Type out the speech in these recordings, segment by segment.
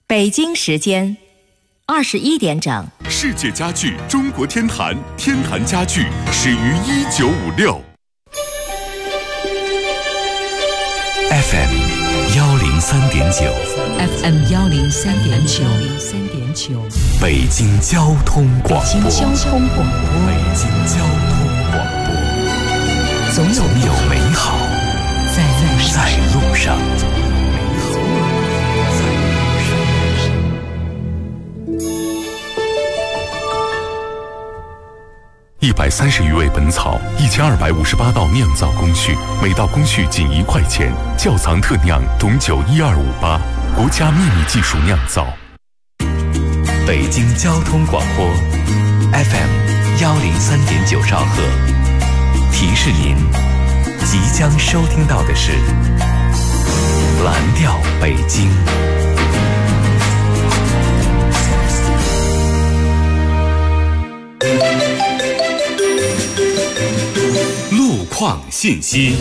北京时间21点整。 世界家具中国天坛，天坛家具始于1956。 FM 103.9 FM 103.9 北京交通广播。 北京交通广播。 北京交通广播。总有美好在路上。130余味本草，1258道酿造工序，每道工序仅1块钱。窖藏特酿董酒1258，国家秘密技术酿造。北京交通广播 FM 103.9兆赫，提示您即将收听到的是蓝调北京。 路况信息，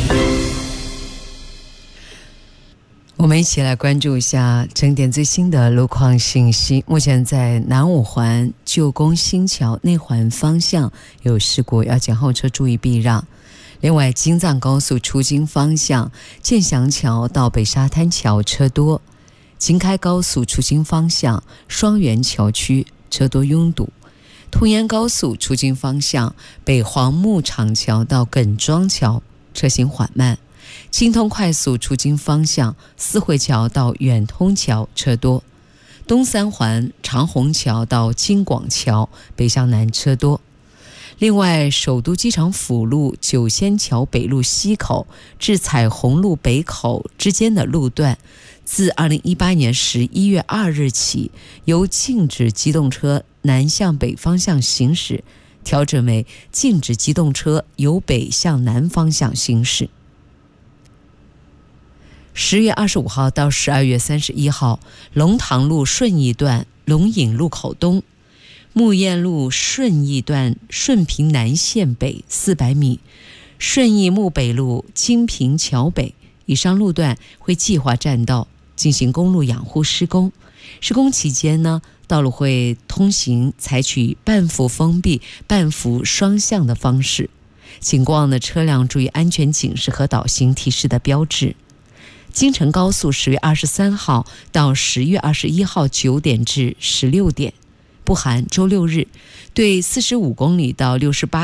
我们一起来关注一下整点最新的路况信息。目前在南五环旧宫新桥内环方向有事故，要请后车注意避让。另外，京藏高速出京方向建祥桥到北沙滩桥车多，京开高速出京方向双元桥区车多拥堵。通延高速出京方向北黄牧场桥到耿庄桥车行缓慢。京通快速出京方向四惠桥到远通桥车多。东三环长虹桥到京广桥北向南车多。另外，首都机场辅路九仙桥北路西口至彩虹路北口之间的路段，自2018年11月2日起，由禁止机动车南向北方向行驶，调整为禁止机动车由北向南方向行驶。10月25号到12月31号，龙塘路顺义段龙引路口东、木堰路顺义段顺平南线北400米、顺义木北路金平桥北以上路段会计划占道进行公路养护施工。施工期间呢，道路会通行采取半幅封闭、半幅双向的方式，请过往的车辆注意安全警示和导行提示的标志。京承高速10月23号到10月21号9点至16点，不含周六日，对45公里到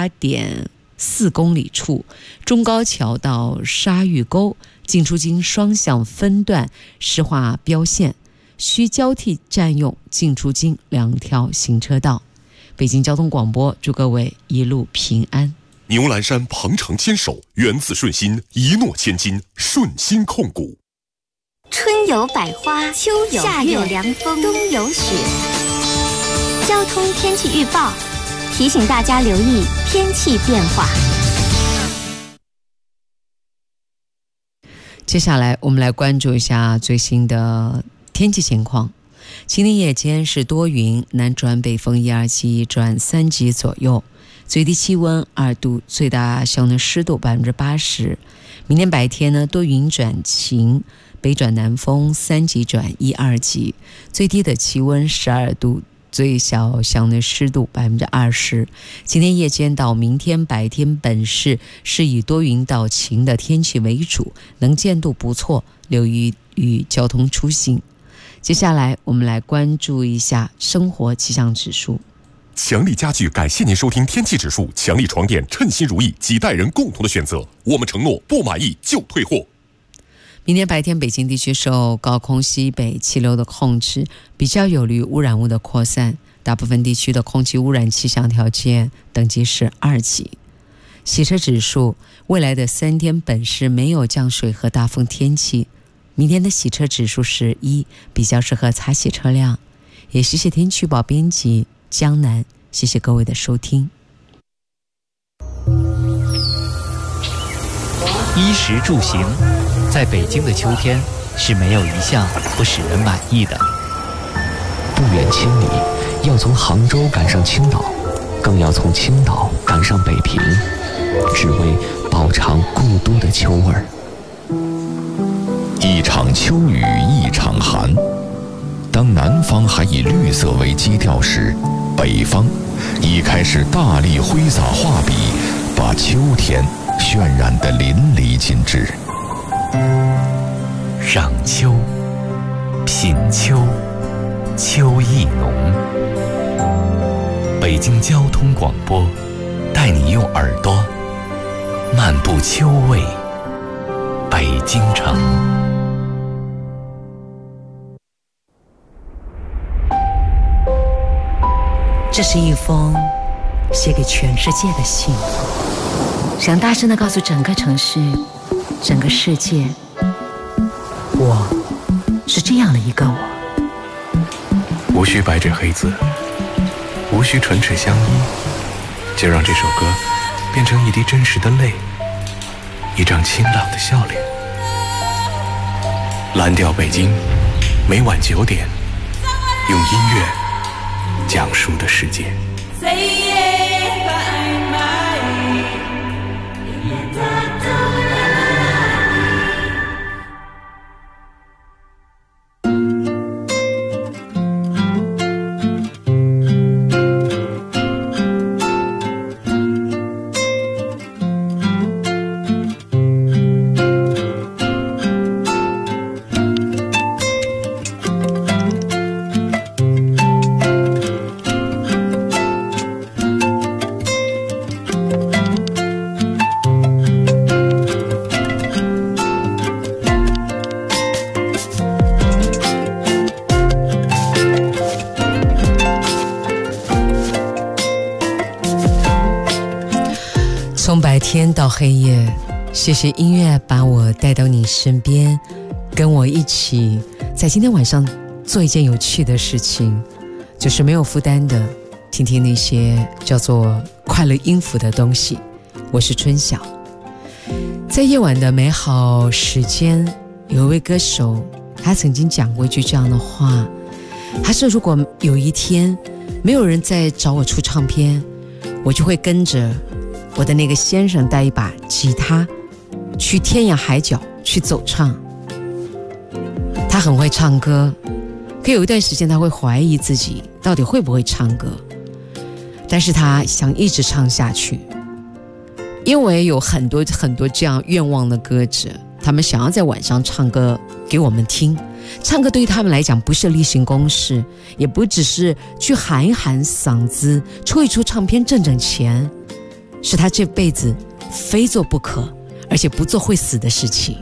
68.4公里处，中高桥到沙峪沟进出京双向分段实化标线，需交替占用进出京2条行车道。北京交通广播祝各位一路平安。 牛栏山鹏程牵手，源自顺心，一诺千金，顺心控股。 春有百花，秋有夏有凉风，冬有雪。交通天气预报提醒大家留意天气变化。 接下来我们来关注一下最新的天气情况。今天夜间是多云，南转北风1、2级转3级左右，最低气温2度，最大相对湿度80%。明天白天呢，多云转晴，北转南风3级转1、2级，最低的气温12度，最小相对湿度20%。今天夜间到明天白天本市是以多云到晴的天气为主，能见度不错，留意与交通出行。接下来我们来关注一下生活气象指数。 强力家具感谢您收听天气指数，强力床垫称心如意，几代人共同的选择，我们承诺不满意就退货。 明天白天北京地区受高空西北气流的控制，比较有利于污染物的扩散，大部分地区的空气污染气象条件等级是2级。洗车指数，未来的3天本市没有降水和大风天气，明天的洗车指数是1，比较适合擦洗车辆。也谢谢天气预报编辑江南，谢谢各位的收听。 衣食住行，在北京的秋天是没有一项不使人满意的。 不远千里，要从杭州赶上青岛，更要从青岛赶上北平，只为饱尝故都的秋味儿。 一场秋雨一场寒， 当南方还以绿色为基调时，北方已开始大力挥洒画笔，把秋天渲染得淋漓尽致。 赏秋，品秋，秋意浓。北京交通广播带你用耳朵漫步秋味北京城。 这是一封写给全世界的信，想大声地告诉整个城市、整个世界，我是这样的一个我。 无需白纸黑字，无需唇齿相依，就让这首歌变成一滴真实的泪，一张清朗的笑脸。蓝调北京，每晚9点，用音乐讲述的世界。 从白天到黑夜，谢谢音乐把我带到你身边，跟我一起在今天晚上做一件有趣的事情，就是没有负担的听听那些叫做快乐音符的东西。我是春晓。在夜晚的美好时间，有一位歌手，他曾经讲过一句这样的话，他说如果有一天没有人再找我出唱片，我就会跟着我的那个先生带一把吉他去天涯海角去走唱。他很会唱歌，可有一段时间他会怀疑自己到底会不会唱歌，但是他想一直唱下去，因为有很多这样愿望的歌者，他们想要在晚上唱歌给我们听。唱歌对于他们来讲不是例行公事，也不只是去喊一喊嗓子，出一出唱片挣挣钱，是他这辈子非做不可，而且不做会死的事情。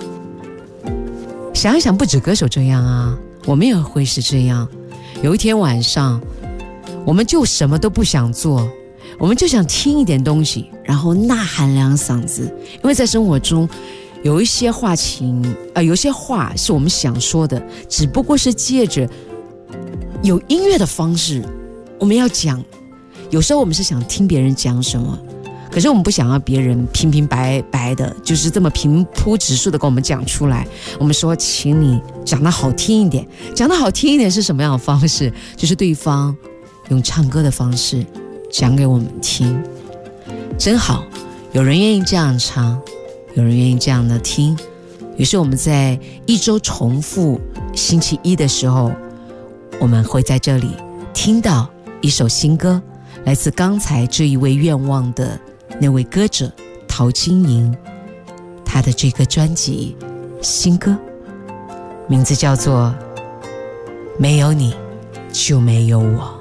想一想，不止歌手这样啊，我们也会是这样。有一天晚上，我们就什么都不想做，我们就想听一点东西，然后呐喊两嗓子。因为在生活中有一些话有些话是我们想说的，只不过是借着有音乐的方式我们要讲。有时候我们是想听别人讲什么，可是我们不想要别人平白白的就是这么平铺直述的跟我们讲出来。我们说请你讲得好听一点。讲得好听一点是什么样的方式？就是对方用唱歌的方式讲给我们听。真好，有人愿意这样唱，有人愿意这样的听。于是我们在一周重复星期一的时候，我们会在这里听到一首新歌，来自刚才这一位愿望的那位歌者陶晶莹，她的这个专辑新歌名字叫做没有你就没有我，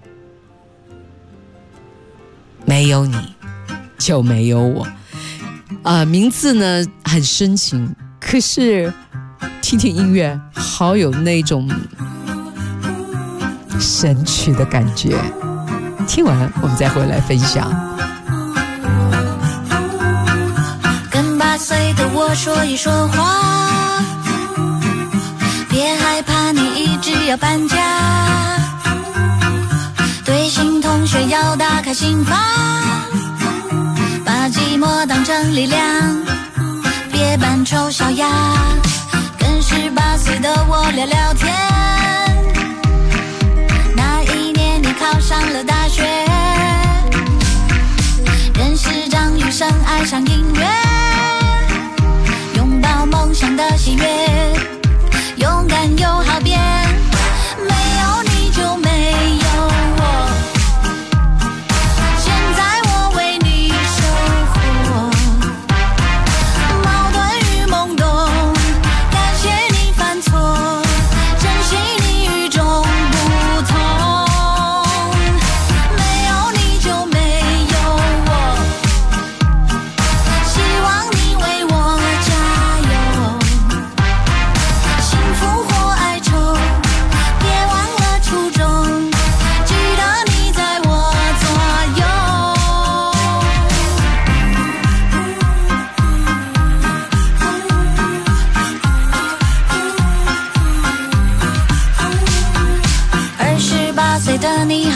没有你就没有我。名字呢很深情，可是听听音乐好有那种神曲的感觉。听完我们再回来分享。 跟8岁的我说一说话，别害怕你一直要搬家，对新同学要打开心房，把寂寞当成力量，别扮丑小鸭，跟18岁的我聊聊天。那一年你考上了大学，认识张雨生，爱上音乐，拥抱梦想的喜悦，勇敢又好变，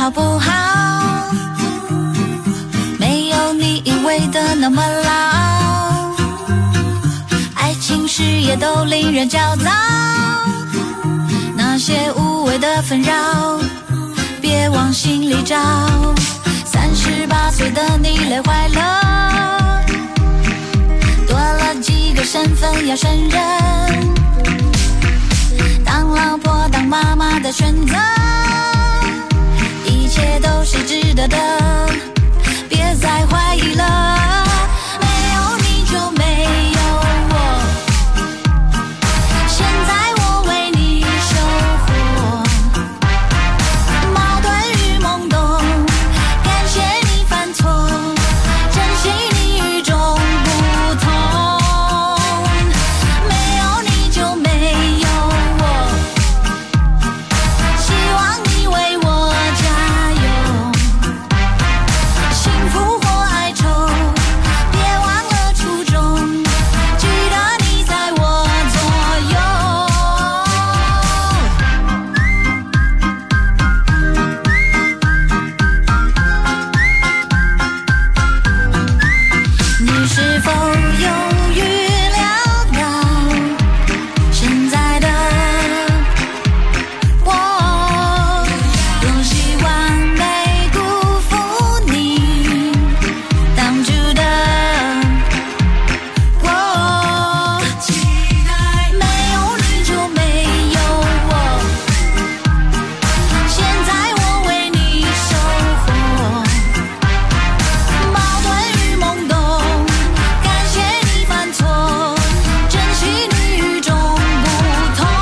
好不好？没有你以为的那么老，爱情事业都令人焦躁，那些无谓的纷扰别往心里找。38岁的你累坏了，多了几个身份要胜任，当老婆当妈妈的选择，一切都是值得的，别再怀疑了。没有你就没有我，现在我为你收获矛盾与懵懂，感谢你犯错，珍惜你与众不同。没有你就没有我，希望你为我加油，幸福或哀愁别忘了初衷，记得你在我左右。你是否有预料到现在的我，多希望没辜负你当初的我，没有你就没有我，现在我为你收获矛盾与懵懂，感谢你犯错，珍惜你与众不同。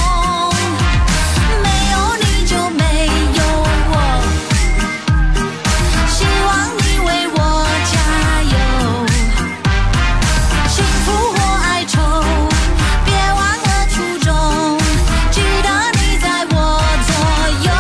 没有你就没有我，希望你为我加油，幸福或哀愁别忘了初衷，记得你在我左右。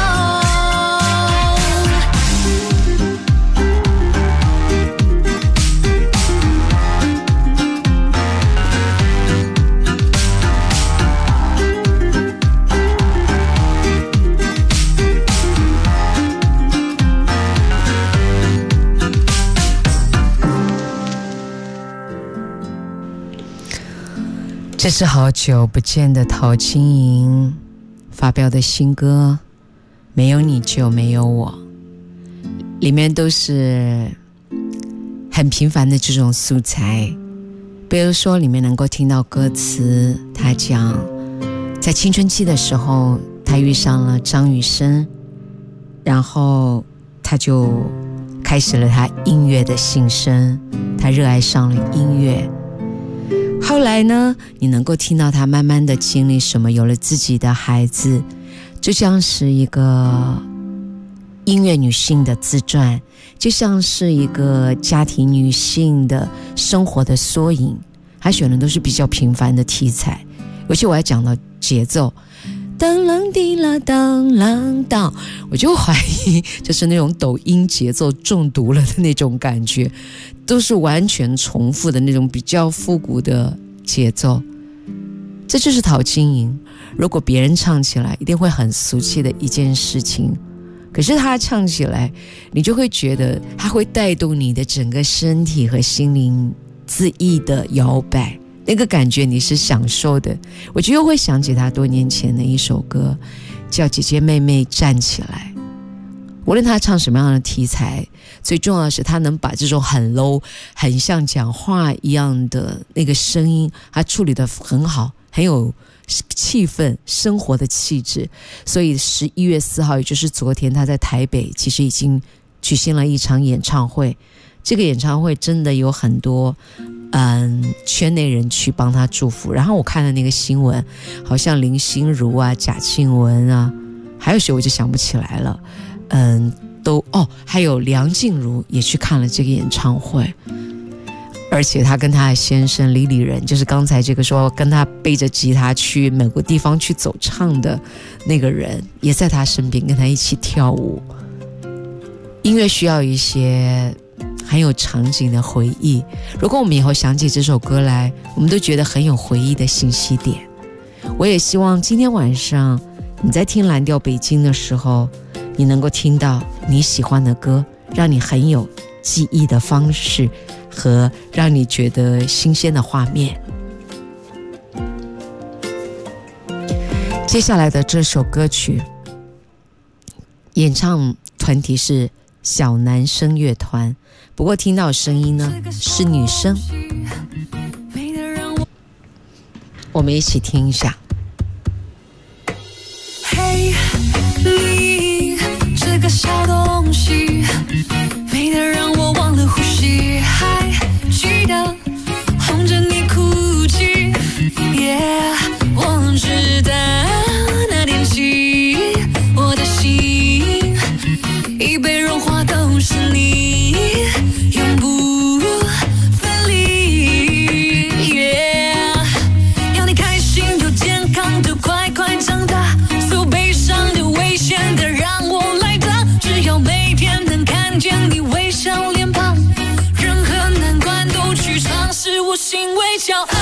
这是好久不见的陶晶莹发表的新歌《没有你就没有我》，里面都是很平凡的这种素材。比如说里面能够听到歌词，他讲在青春期的时候他遇上了张雨生，然后他就开始了他音乐的晋升，他热爱上了音乐。后来呢，你能够听到他慢慢的经历什么，有了自己的孩子，就像是一个音乐女性的自传，就像是一个家庭女性的生活的缩影。他选的都是比较平凡的题材，尤其我还讲到节奏，当啷滴啦当啷当，我就怀疑就是那种抖音节奏中毒了的那种感觉，都是完全重复的那种比较复古的节奏。这就是陶晶莹，如果别人唱起来一定会很俗气的一件事情，可是他唱起来你就会觉得他会带动你的整个身体和心灵恣意的摇摆，那个感觉你是享受的。我就又会想起他多年前的一首歌叫《姐姐妹妹站起来》，无论他唱什么样的题材，最重要的是他能把这种很 low 很像讲话一样的那个声音他处理得很好，很有气氛，生活的气质。所以11月4号也就是昨天，他在台北其实已经举行了一场演唱会。这个演唱会真的有很多圈内人去帮他祝福。然后我看了那个新闻，好像林心如啊、贾静雯啊，还有谁我就想不起来了。还有梁静茹也去看了这个演唱会。而且他跟他的先生李李仁，就是刚才这个说跟他背着吉他去某个地方去走唱的那个人，也在他身边跟他一起跳舞。音乐需要一些很有场景的回忆，如果我们以后想起这首歌来，我们都觉得很有回忆的信息点。我也希望今天晚上你在听蓝调北京的时候， 你能够听到你喜欢的歌，让你很有记忆的方式和让你觉得新鲜的画面。接下来的这首歌曲演唱团体是小男生乐团，不过听到声音呢是女生，我们一起听一下。 嘿，你这个小东西，美得让我忘了呼吸，还记得哄着你哭泣，我知道那天起我的心已被融化，都是你，永不分离，要你开心又健康的快快长大，所有悲伤的危险的让我来当，只要每天能看见你微笑脸庞，任何难关都去尝试，我心为骄傲。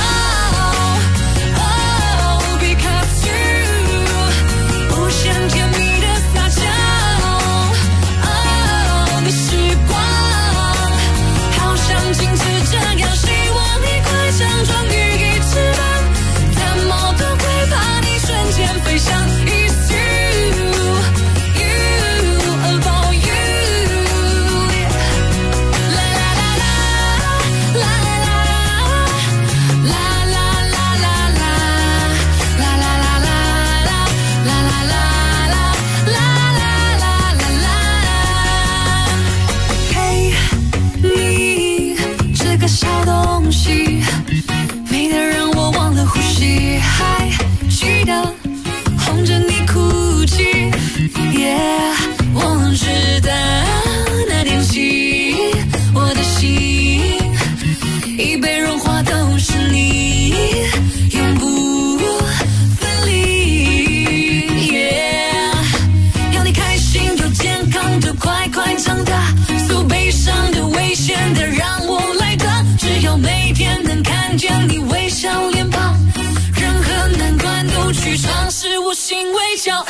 心为骄傲。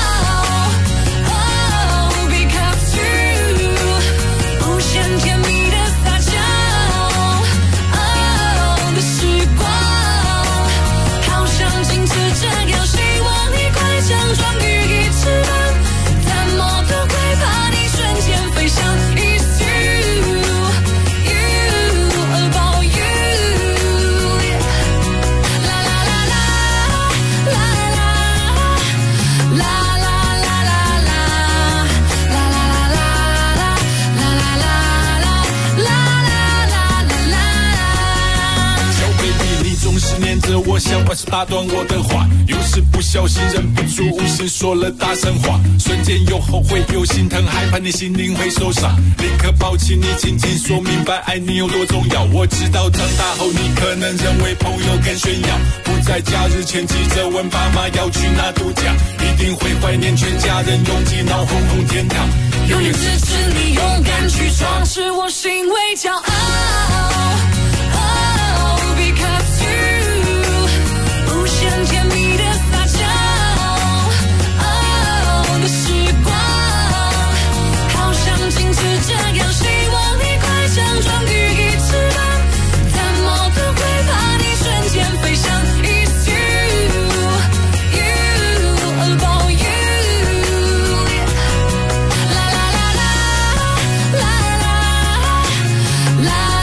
我想万事打断我的话，有时不小心忍不住无心说了大声话，瞬间又后悔又心疼，害怕你心灵会受伤，立刻抱起你紧紧说明白爱你有多重要。我知道长大后你可能认为朋友更炫耀，不在假日前急着问爸妈要去哪度假，一定会怀念全家人拥挤闹哄哄天堂， 永远支持你勇敢去闯，是我心为骄傲。甜蜜的撒娇，的时光，好像镜子这样，希望你快强壮羽翼翅膀，但猫都会怕你瞬间飞翔。It's you, about you， 啦啦啦啦啦啦啦。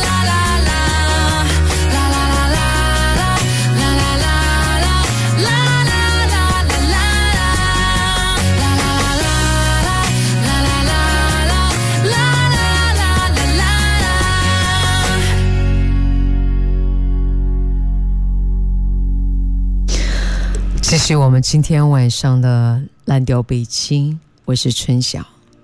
这是我们今天晚上的蓝调北京，我是春晓。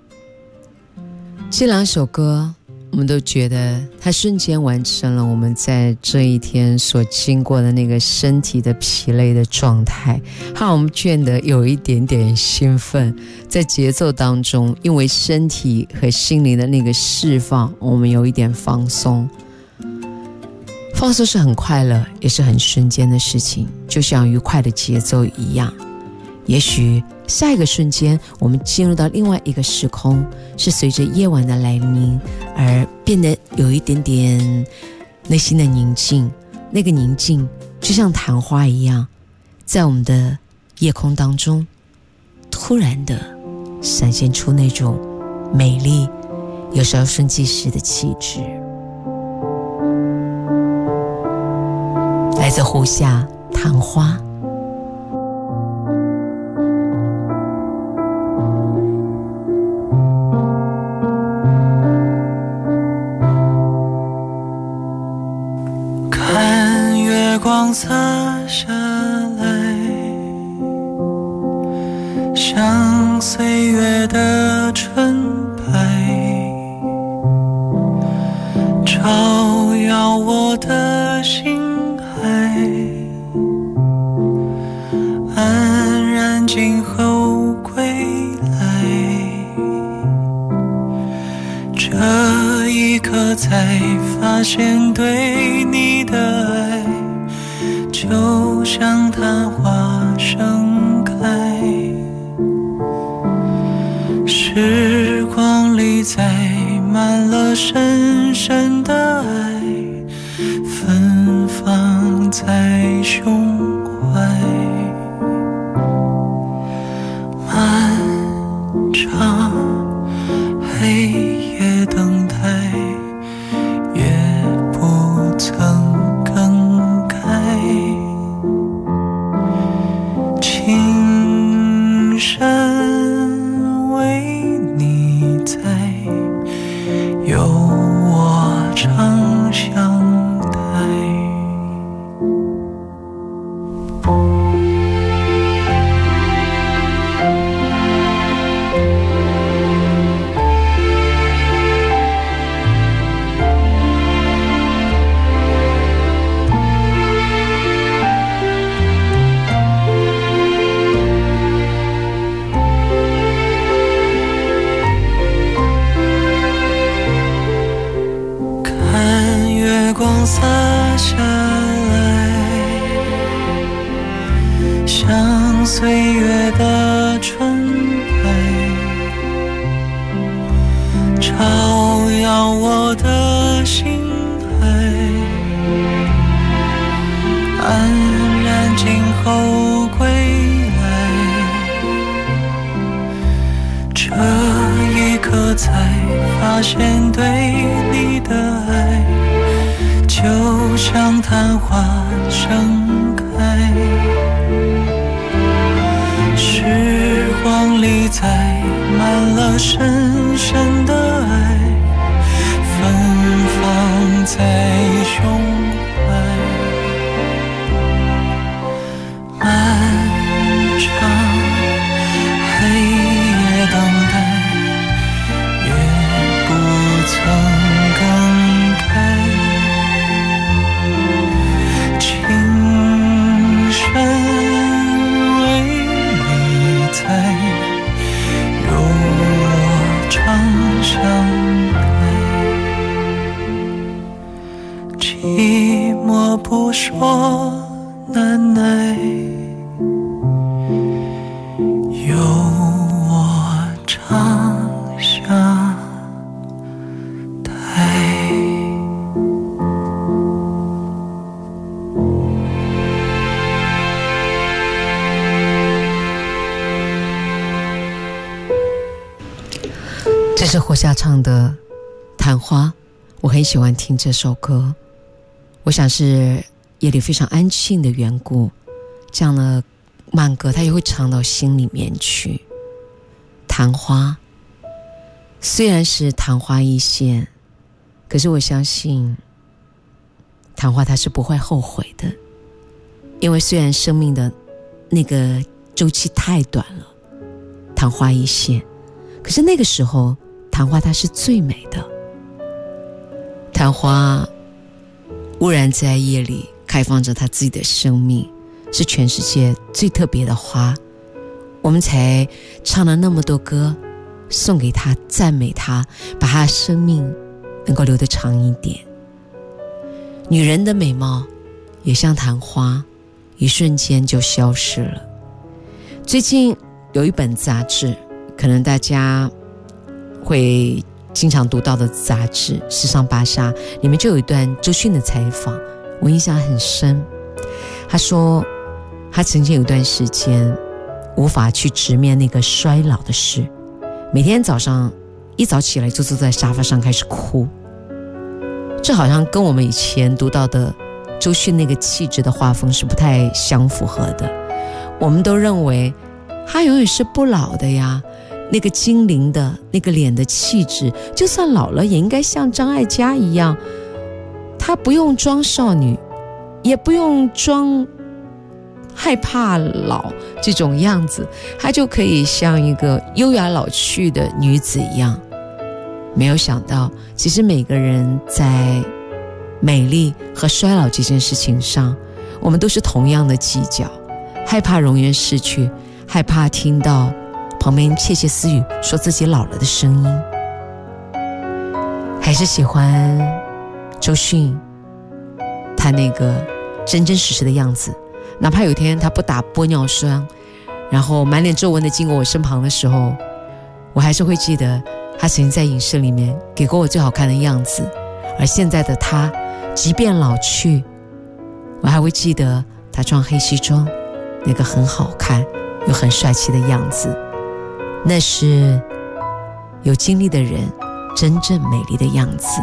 这两首歌我们都觉得它瞬间完成了我们在这一天所经过的那个身体的疲累的状态，让我们觉得有一点点兴奋，在节奏当中因为身体和心灵的那个释放，我们有一点放松。放松是很快乐也是很瞬间的事情，就像愉快的节奏一样， 也许下一个瞬间我们进入到另外一个时空，是随着夜晚的来临而变得有一点点内心的宁静，那个宁静就像昙花一样，在我们的夜空当中突然的闪现出那种美丽有时候瞬即逝的气质。来自胡夏昙花。 看月光洒下来，像岁月的纯白，照耀我的心海，安然静候归来，这一刻才发现对你的爱就像昙花盛开，时光里载满了深深的爱，芬芳在胸怀，漫长黑夜等待，也不曾更改，情深为你在，有我常相待。看月光洒下来，像岁月的纯白，照耀我的心海，安然静候归来，这一刻才发现对你的爱就像昙花盛开，时光里载满了深深的爱，芬芳在胸怀，漫长黑夜等待，也不曾更改，情深为你在，有我常相待，寂寞不说难耐，有我常相待。 这是胡夏唱的《昙花》，我很喜欢听这首歌。我想是夜里非常安静的缘故，这样的慢歌它也会唱到心里面去。昙花虽然是昙花一现，可是我相信昙花它是不会后悔的，因为虽然生命的那个周期太短了，昙花一现，可是那个时候昙花它是最美的。昙花忽然在夜里开放着它自己的生命，是全世界最特别的花，我们才唱了那么多歌送给他，赞美他，把他的生命能够留得长一点。女人的美貌也像昙花，一瞬间就消失了。 最近有一本杂志，可能大家会经常读到的杂志《时尚芭莎》，里面就有一段周迅的采访，我印象很深。他说他曾经有一段时间无法去直面那个衰老的事，每天早上一早起来就坐在沙发上开始哭。这好像跟我们以前读到的周迅那个气质的画风是不太相符合的。我们都认为他永远是不老的呀，那个精灵的那个脸的气质，就算老了也应该像张艾嘉一样，她不用装少女，也不用装害怕老这种样子，她就可以像一个优雅老去的女子一样。没有想到，其实每个人在美丽和衰老这件事情上，我们都是同样的计较，害怕容颜逝去，害怕听到旁边窃窃私语说自己老了的声音。还是喜欢周迅她那个真真实实的样子，哪怕有一天她不打玻尿酸，然后满脸皱纹的经过我身旁的时候，我还是会记得她曾经在影视里面给过我最好看的样子。而现在的她即便老去，我还会记得她穿黑西装那个很好看又很帅气的样子，那是有经历的人真正美丽的样子。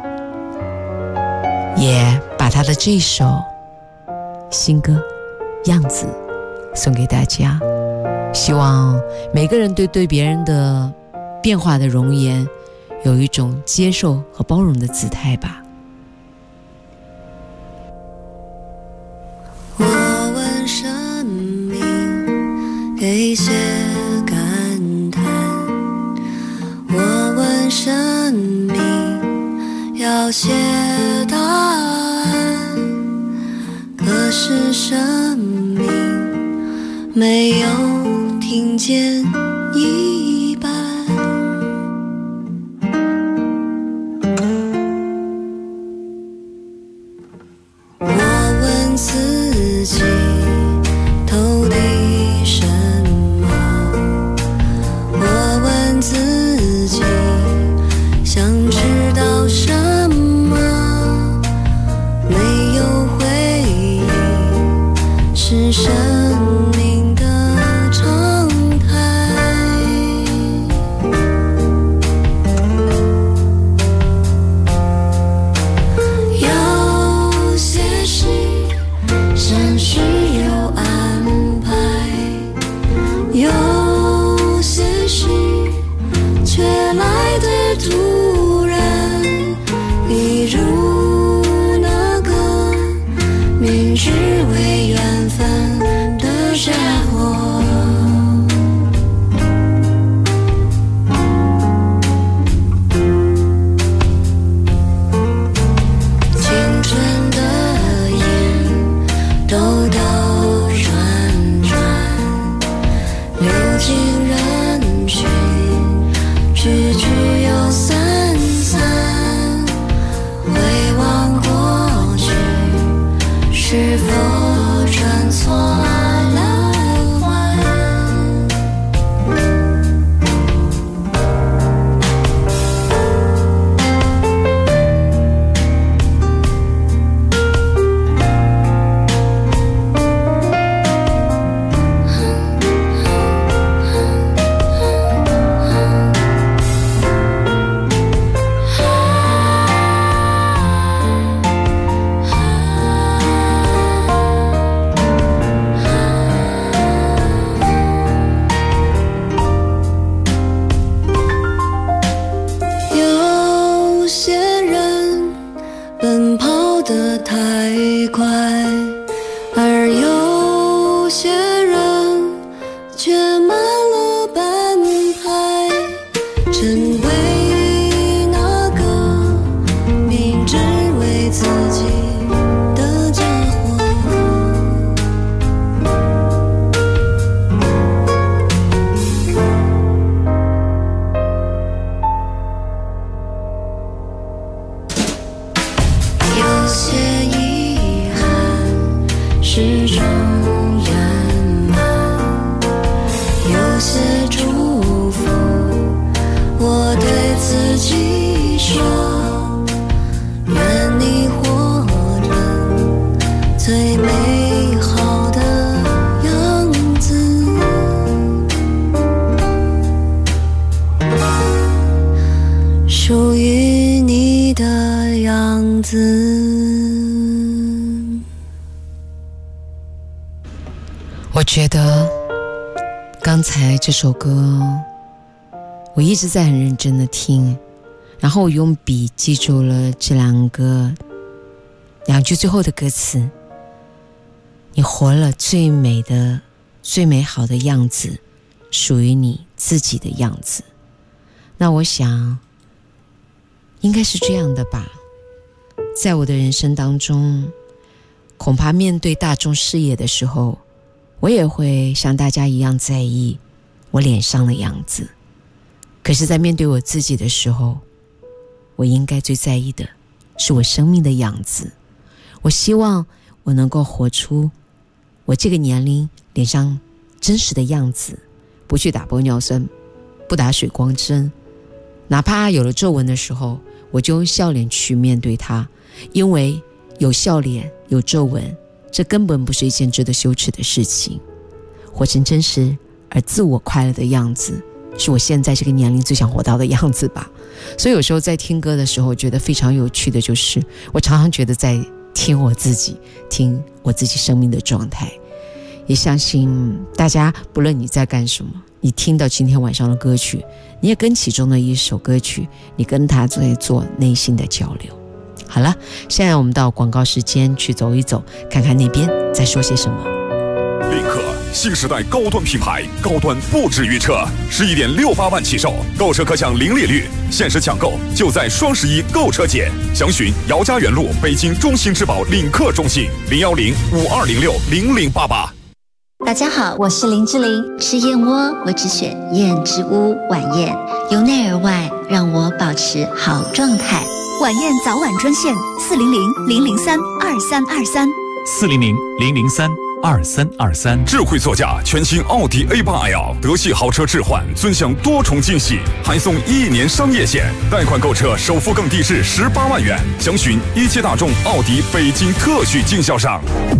也把他的这一首新歌《样子》送给大家，希望每个人对别人的变化的容颜有一种接受和包容的姿态吧。 我问生命给些感叹，我问生命要些答案，可是生命没有听见一半。我问自己投递什么，我问自己想知道什么，没有回应是生命的常态。有些事神是有安排，有些事却来得突然，比如那个明知为缘分的我觉得刚才这首歌我一直在很认真的听，然后我用笔记住了这两句最后的歌词，你活了最美的最美好的样子，属于你自己的样子。那我想应该是这样的吧，在我的人生当中，恐怕面对大众视野的时候，我也会像大家一样在意我脸上的样子，可是在面对我自己的时候，我应该最在意的是我生命的样子。我希望我能够活出我这个年龄脸上真实的样子，不去打玻尿酸，不打水光针，哪怕有了皱纹的时候，我就用笑脸去面对它，因为有笑脸有皱纹，这根本不是一件值得羞耻的事情。活成真实而自我快乐的样子，是我现在这个年龄最想活到的样子吧。所以有时候在听歌的时候，觉得非常有趣的就是我常常觉得在听我自己，听我自己生命的状态。也相信大家不论你在干什么，你听到今天晚上的歌曲，你也跟其中的一首歌曲，你跟他在做内心的交流。好了，现在我们到广告时间去走一走，看看那边在说些什么。 领克新时代高端品牌，高端不止于车，11.68万起售，购车可享零利率，限时抢购就在双11购车节，详询姚家园路北京中心之宝领克中心010-5206-0088。 大家好，我是林志玲。吃燕窝我只选燕之屋晚宴，由内而外让我保持好状态。 晚宴早晚专线 400-003-2323，400-003-2323。智慧座驾全新奥迪 A8L 德系豪车置换，尊享多重惊喜，还送1年商业险，贷款购车首付更低至18万元，详询一汽大众奥迪北京特许经销商。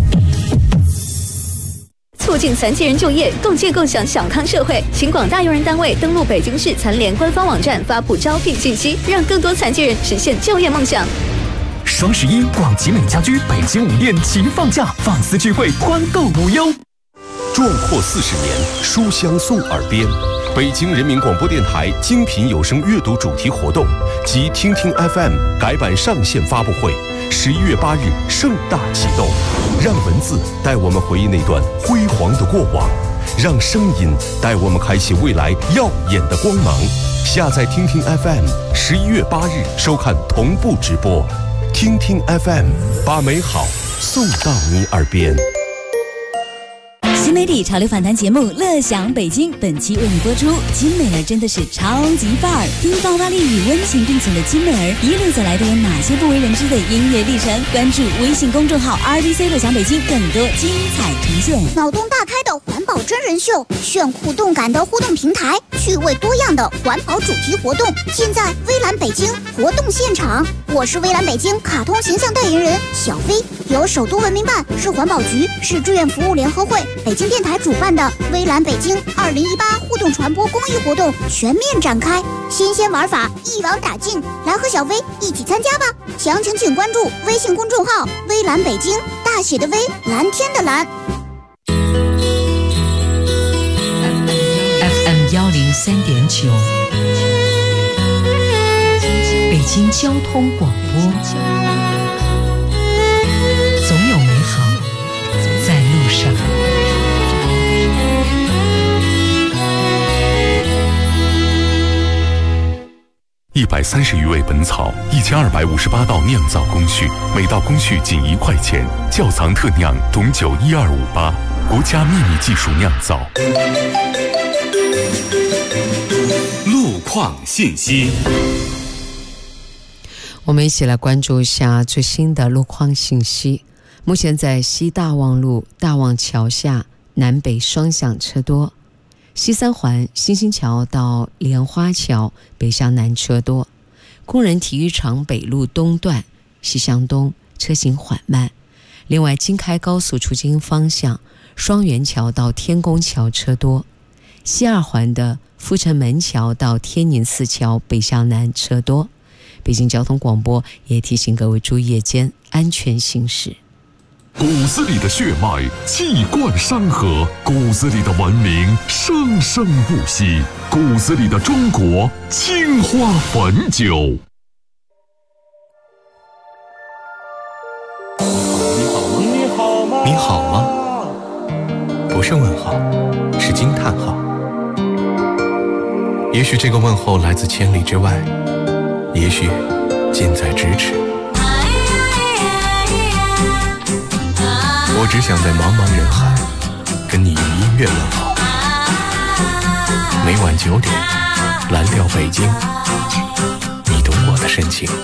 促进残疾人就业，共建共享小康社会，请广大用人单位登录北京市残联官方网站发布招聘信息，让更多残疾人实现就业梦想。 双11，广集美家居北京5店齐放假，放肆聚会，团购无忧。 壮阔40年，书香送耳边。北京人民广播电台精品有声阅读主题活动及听听 FM 改版上线发布会，11月8日盛大启动。让文字带我们回忆那段辉煌的过往，让声音带我们开启未来耀眼的光芒。下载听听 FM，11月8日收看同步直播。听听 FM， 把美好送到你耳边。 新媒体潮流访谈节目《乐享北京》本期为你播出。金美儿真的是超级范儿，听爆发力与温情并存的金美儿一路走来都有哪些不为人知的音乐历程？关注微信公众号 RDC 乐享北京，更多精彩呈现。 脑洞大开的环保真人秀，炫酷动感的互动平台，趣味多样的环保主题活动，尽在微蓝北京活动现场。我是微蓝北京卡通形象代言人小飞，由首都文明办、市环保局、市志愿服务联合会、北京电台主办的微蓝北京2018互动传播公益活动全面展开，新鲜玩法一网打尽，来和小飞一起参加吧！详情请关注微信公众号“微蓝北京”，大写的微，蓝天的蓝。 FM 103.9，北京交通广播，总有美好在路上。 130余味本草，1258道酿造工序，每道工序仅1块钱。窖藏特酿董酒12588，国家秘密技术酿造。 路况信息， 我们一起来关注一下最新的路况信息。目前在西大望路大望桥下南北双向车多，西三环新兴桥到莲花桥北向南车多，工人体育场北路东段西向东车行缓慢。另外京开高速出京方向双元桥到天宫桥车多，西二环的阜成门桥到天宁寺桥北向南车多。北京交通广播也提醒各位注意夜间安全行驶。 骨子里的血脉气贯山河，骨子里的文明生生不息，骨子里的中国青花汾酒。 你好吗？不是问号，是惊叹号。也许这个问候来自千里之外，也许近在咫尺。我只想在茫茫人海跟你用音乐问候。每晚9点，蓝调北京，你懂我的深情。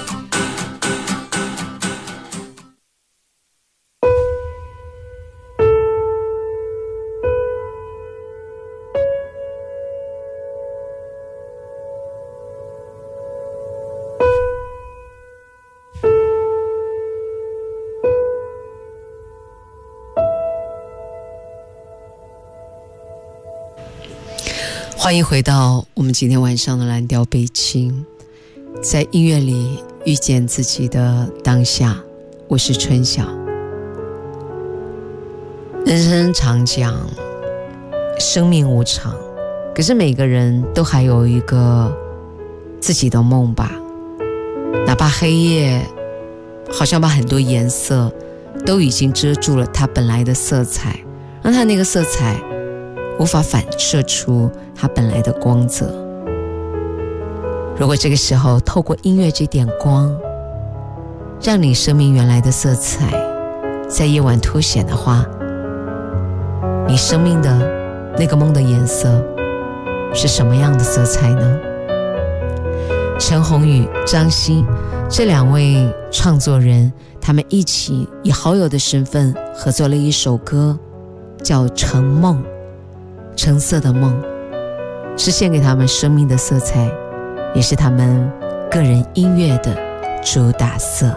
欢迎回到我们今天晚上的蓝调北京，在音乐里遇见自己的当下。我是春晓。人生常讲生命无常，可是每个人都还有一个自己的梦吧。哪怕黑夜好像把很多颜色都已经遮住了它本来的色彩，让它那个色彩无法反射出它本来的光泽。如果这个时候透过音乐这点光，让你生命原来的色彩在夜晚凸显的话，你生命的那个梦的颜色是什么样的色彩呢？陈鸿宇、张希这2位创作人，他们一起以好友的身份合作了一首歌，叫《橙梦》，橙色的梦，是献给他们生命的色彩，也是他们个人音乐的主打色。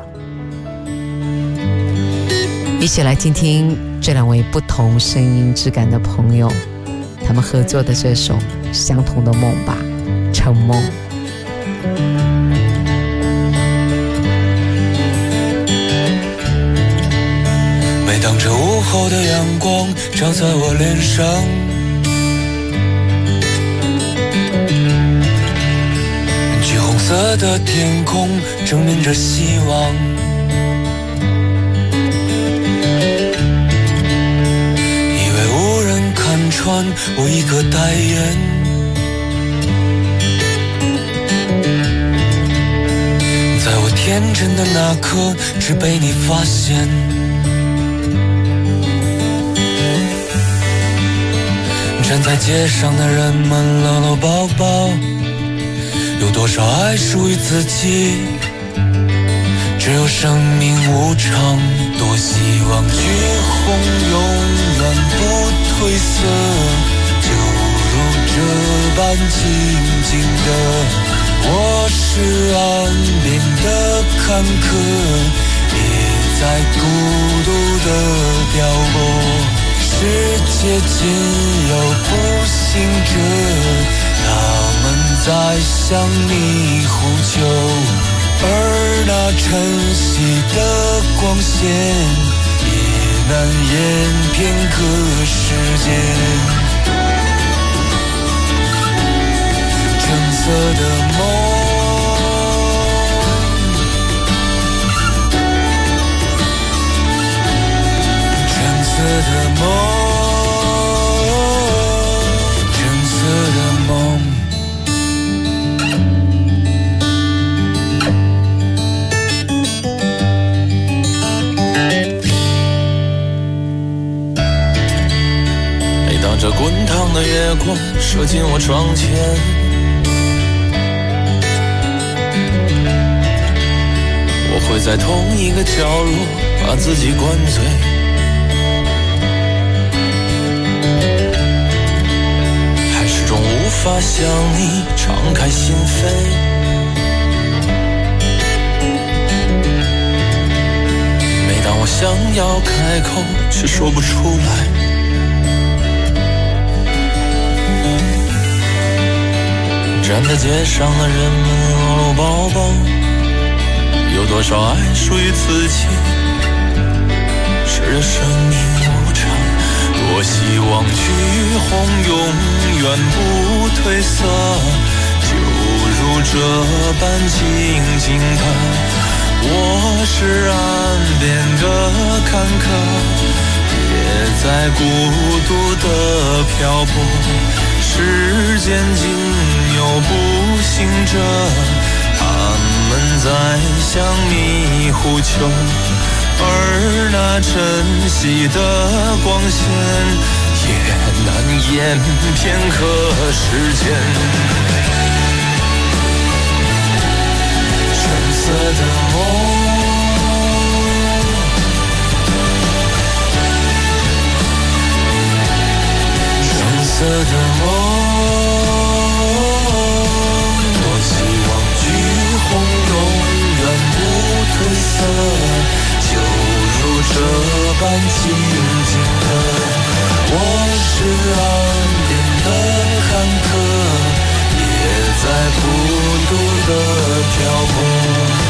一起来听听这2位不同声音质感的朋友，他们合作的这首相同的梦吧，《橙梦》。 每当这午后的阳光照在我脸上，橘红色的天空正面着希望，以为无人看穿我一个呆眼，在我天真的那刻只被你发现。站在街上的人们搂搂抱抱，有多少爱属于自己？只有生命无常，多希望橘红永远不褪色，就如这般静静的。我是岸边的看客，也在孤独的漂泊。世界仅有步行者，他们在向你呼救，而那晨曦的光线也难掩片刻时间。橙色的梦，橙色的梦，橙色的梦。每当这滚烫的月光射进我窗前，我会在同一个角落把自己灌醉，还始终无法向你敞开心扉。每当我想要开口却说不出来，站在街上的人们搂搂抱抱，有多少爱属于自己？ 是生命无常，多希望橘红永远不褪色，就如这般静静的。我是岸边的看客，也在孤独的漂泊。时间竟有不幸者，他们在向你呼求，而那晨曦的光线也难掩片刻时间。橙色的梦，橙色的梦，多希望橘红永远不褪色，就如这般静静的。我是岸边的看客，也在孤独的漂泊。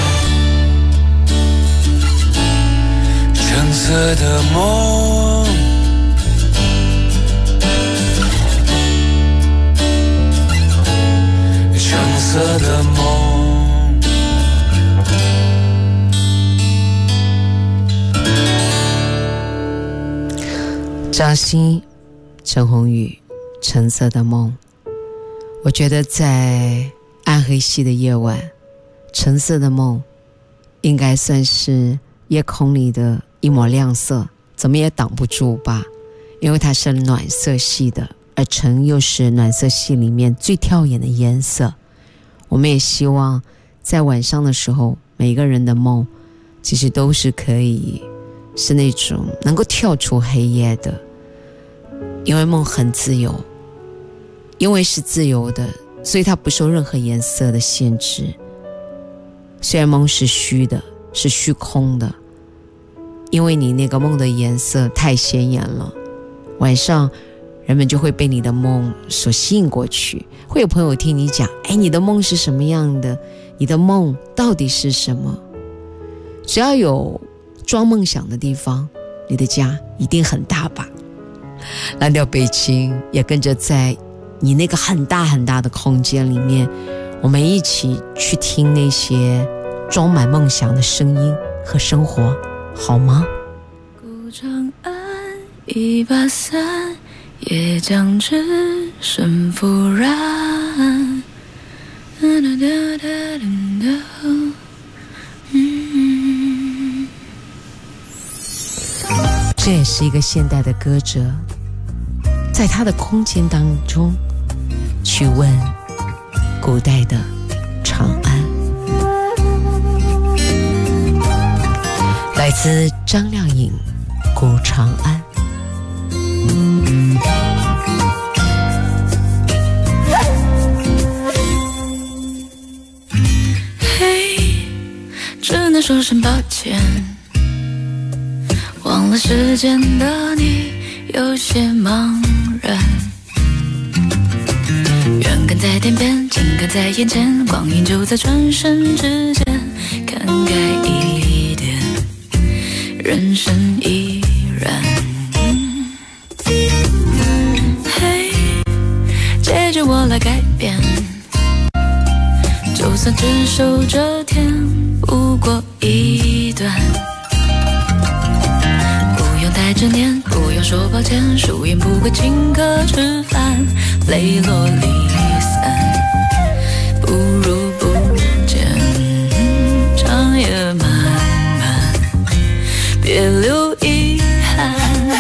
橙色的梦，橙色的梦。 张欣、陈鸿宇，橙色的梦。我觉得在暗黑系的夜晚，橙色的梦应该算是夜空里的一抹亮色，怎么也挡不住吧，因为它是暖色系的，而橙又是暖色系里面最跳眼的颜色。我们也希望在晚上的时候，每个人的梦其实都是可以是那种能够跳出黑夜的，因为梦很自由，因为是自由的，所以它不受任何颜色的限制。虽然梦是虚的，是虚空的，因为你那个梦的颜色太显眼了，晚上人们就会被你的梦所吸引过去。会有朋友听你讲，你的梦是什么样的？你的梦到底是什么？只要有装梦想的地方，你的家一定很大吧。蓝调北京也跟着在你那个很大很大的空间里面，我们一起去听那些装满梦想的声音和生活，好吗？ 古长安一把伞，也将只身赴然。 这也是一个现代的歌者，在他的空间当中去问古代的长安。来自张靓颖《古长安》。 嘿，只能说声抱歉，忘了时间的你有些茫然。远看在天边，近看在眼前，光阴就在转身之间，看开一点，人生依然。嘿，借着我来改变，就算只守着天，不过一段。不用太执念，不用说抱歉，输赢不会请客吃饭，泪落离散，不如不见。长夜漫漫，别留遗憾。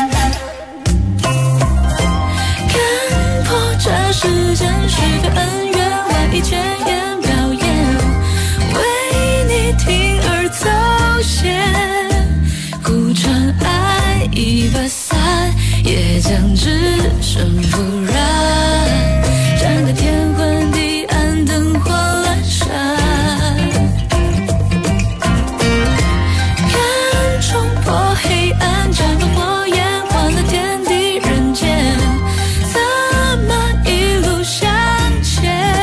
看破这世间是非恩怨，万一千言表演，为你铤而走险。古长安一把伞，也将只身赴然。站在天昏地暗，灯火阑珊，敢冲破黑暗，绽放火焰，换了天地人间，怎么一路向前？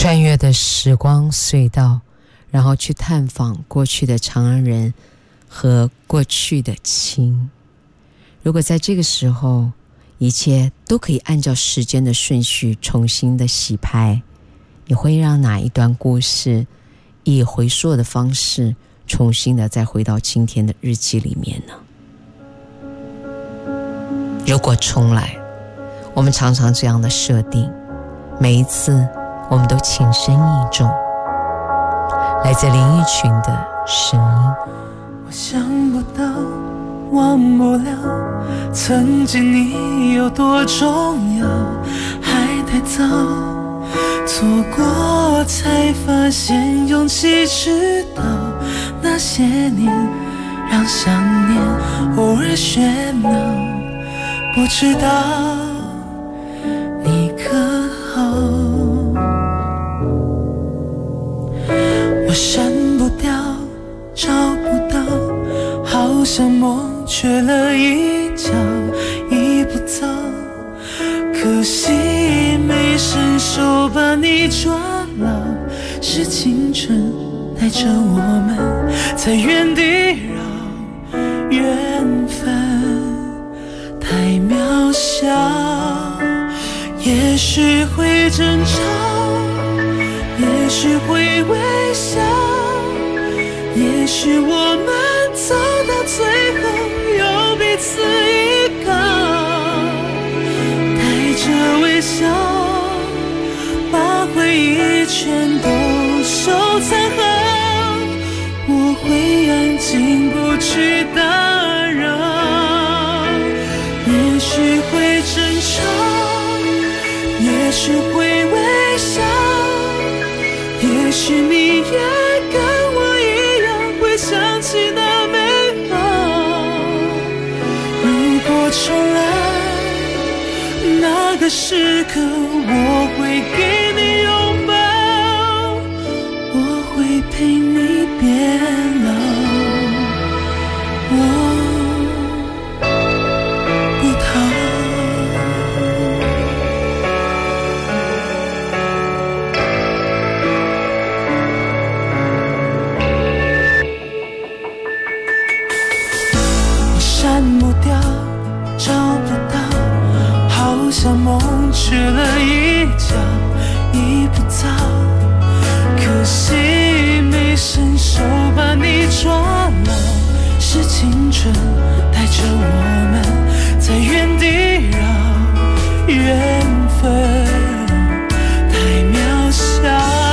穿越的时光隧道，然后去探访过去的长安人和过去的情。如果在这个时候一切都可以按照时间的顺序重新的洗牌，你会让哪一段故事以回溯的方式重新的再回到今天的日记里面呢？如果重来，我们常常这样的设定，每一次我们都情深意重。来自林忆群的声音。 我想不到，忘不了，曾经你有多重要，还太早，错过才发现勇气知道，那些年让想念偶尔喧闹，不知道你可好。我删不掉，找不到，好像梦缺了一角，一不早，可惜没伸手把你抓牢，是青春带着我们在原地绕，缘分太渺小，也许会争吵，也许会微笑，也许我们走到最后有彼此依靠，带着微笑把回忆全都收藏好，我会安静不去打扰，也许会争吵，也许会微笑，也许你也跟我一样会想起那美好。如果重来，那个时刻我会给你拥抱，我会陪你变老，我不逃。删不掉，找不到，好像梦缺了一角，一不早，可惜没伸手把你抓牢，是青春带着我们在原地绕，缘分太渺小，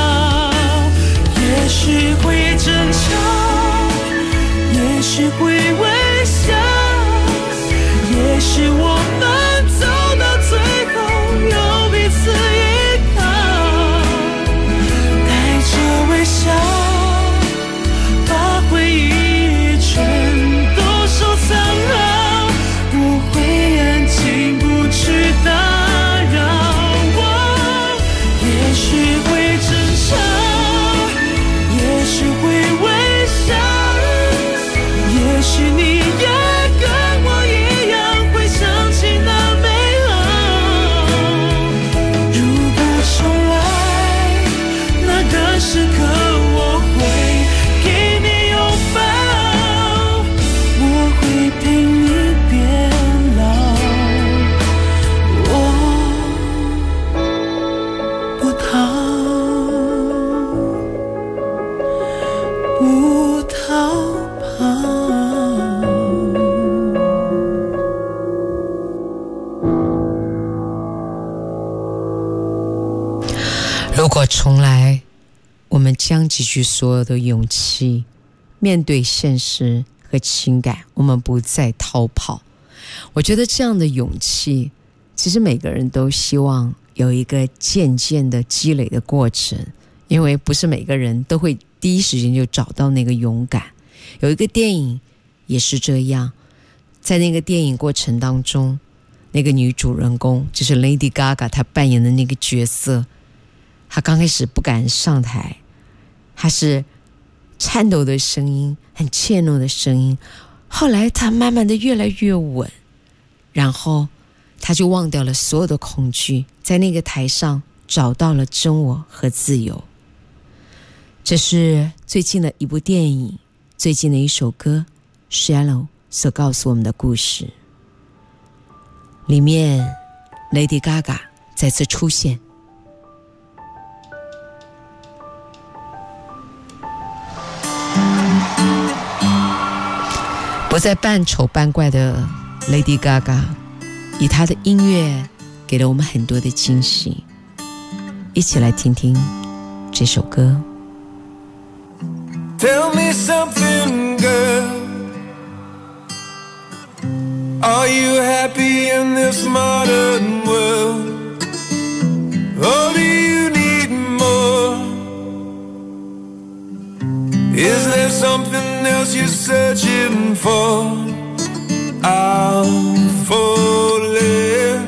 也许会争吵，也许会微笑，也许我们走到最后有彼此依靠，带着微笑把回忆全都收藏好，我会安静不去打扰，也许会争吵，也许会微笑，也许你也跟我一样会想起那美好。如果重来，那个时刻我会给你拥抱，我会陪你变老，我不逃，不逃跑。 如果重来，我们将汲取所有的勇气，面对现实和情感，我们不再逃跑。我觉得这样的勇气，其实每个人都希望有一个渐渐的积累的过程，因为不是每个人都会第一时间就找到那个勇敢。有一个电影也是这样，在那个电影过程当中，那个女主人公就是 Lady Gaga 她扮演的那个角色，她刚开始不敢上台，她是颤抖的声音，很怯懦的声音，后来她慢慢的越来越稳，然后她就忘掉了所有的恐惧，在那个台上找到了真我和自由。这是最近的一部电影，最近的一首歌 Shallow 所告诉我们的故事。里面 Lady Gaga 再次出现，不再扮丑扮怪的 Lady Gaga， 以她的音乐给了我们很多的惊喜。一起来听听这首歌。 Tell me something, girl. Are you happy in this modern world? Or do you need more? Is there something else you're searching for? I'm falling.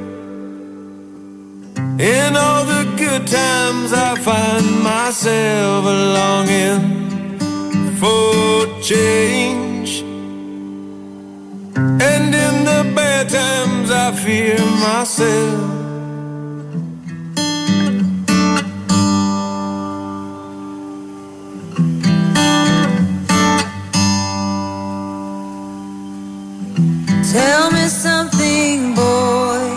In all the good times I find myself longing for change, and in the bad times I fear myself. Tell me something, boy.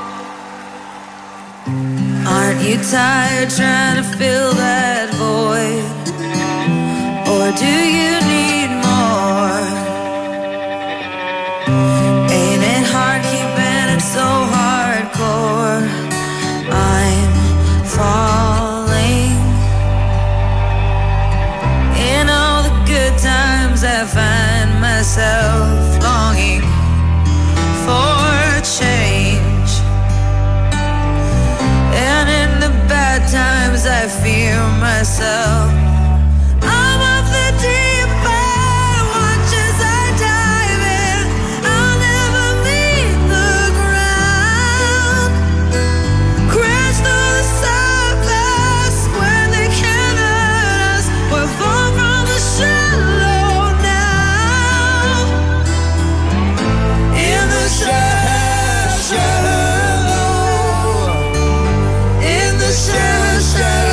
Aren't you tired trying to fill that void? Or do you need more? Ain't it hard keeping it so hardcore? I'm falling. In all the good times I find myself longing for change, and in the bad times I fear myself. I'm of the deep end, watch as I dive in. I'll never meet the ground. Crash through the surface when they can't hurt us. We're far from the shallow now. In the shallow, in the shallow.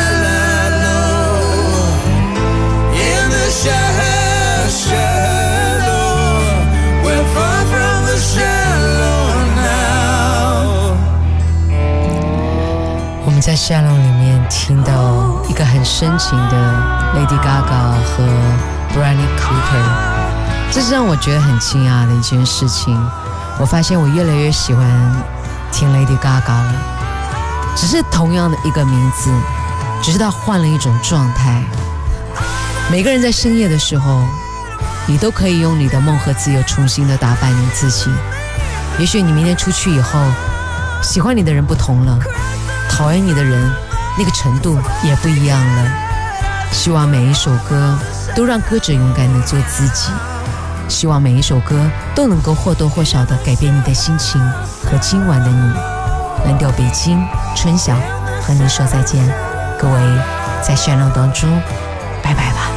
在 Shallow 里面听到一个很深情的 Lady Gaga 和 Bradley Cooper， 这是让我觉得很惊讶的一件事情。我发现我越来越喜欢听 Lady Gaga 了，只是同样的一个名字，只是她换了一种状态。每个人在深夜的时候，你都可以用你的梦和自由重新的打扮你自己。也许你明天出去以后，喜欢你的人不同了，讨厌你的人那个程度也不一样了。希望每一首歌都让歌者勇敢地做自己，希望每一首歌都能够或多或少地改变你的心情和今晚的你。蓝调北京春晓和你说再见，各位在Shallow当中拜拜吧。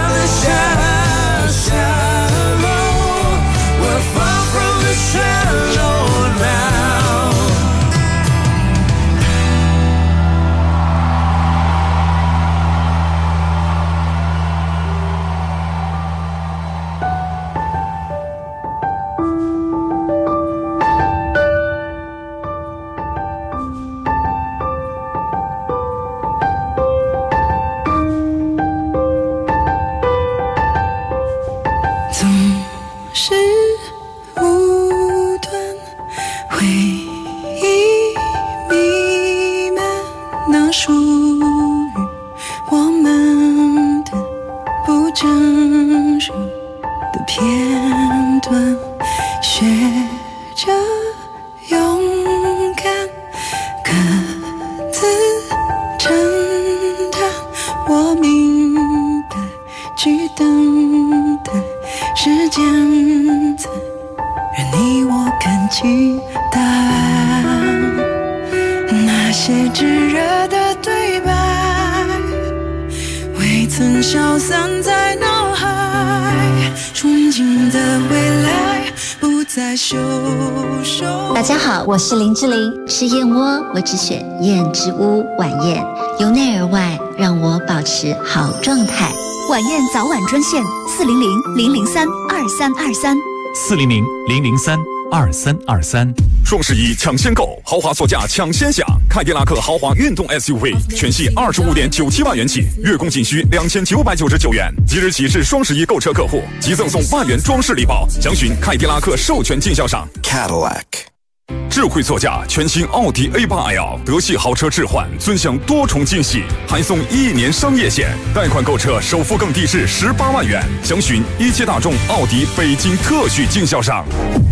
消散在脑海，憧憬的未来不再在羞羞。 大家好，我是林志玲，吃燕窝我只选燕之屋晚宴，由内而外让我保持好状态。 晚宴早晚专线 400-003-2323，400-003-2323。 双11抢先购，豪华座驾抢先享，凯迪拉克豪华运动 SUV 全系25.97万元起，月供仅需2999元。即日起是双11购车客户，即赠送万元装饰礼包，详询凯迪拉克授权经销商 Cadillac。智慧座驾，全新奥迪 A8L 德系豪车置换，尊享多重惊喜，还送1年商业险，贷款购车首付更低至18万元，详询一汽大众奥迪北京特许经销商。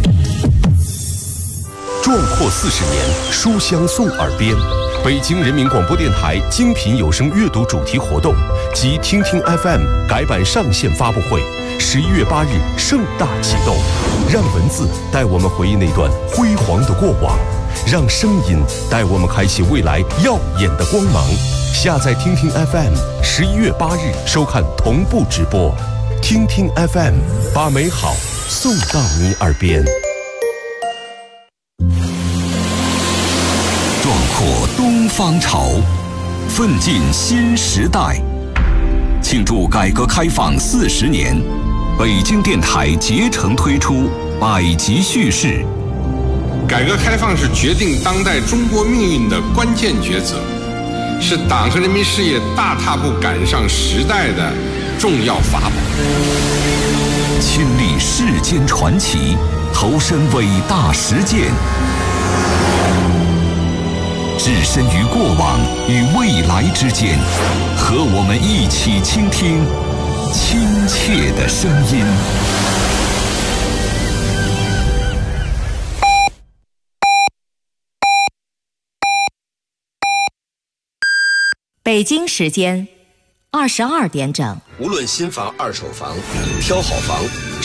壮阔40年，书香送耳边。北京人民广播电台精品有声阅读主题活动及听听 FM 改版上线发布会，11月8日盛大启动。让文字带我们回忆那段辉煌的过往，让声音带我们开启未来耀眼的光芒。下载听听 FM，11月8日收看同步直播。听听 FM， 把美好送到你耳边。 壮阔东方潮，奋进新时代。庆祝改革开放40年，北京电台竭诚推出百集叙事。 改革开放是决定当代中国命运的关键抉择，是党和人民事业大踏步赶上时代的重要法宝。 亲历世间传奇，投身伟大实践，置身于过往与未来之间，和我们一起倾听亲切的声音。 北京时间22点整。 无论新房、二手房，挑好房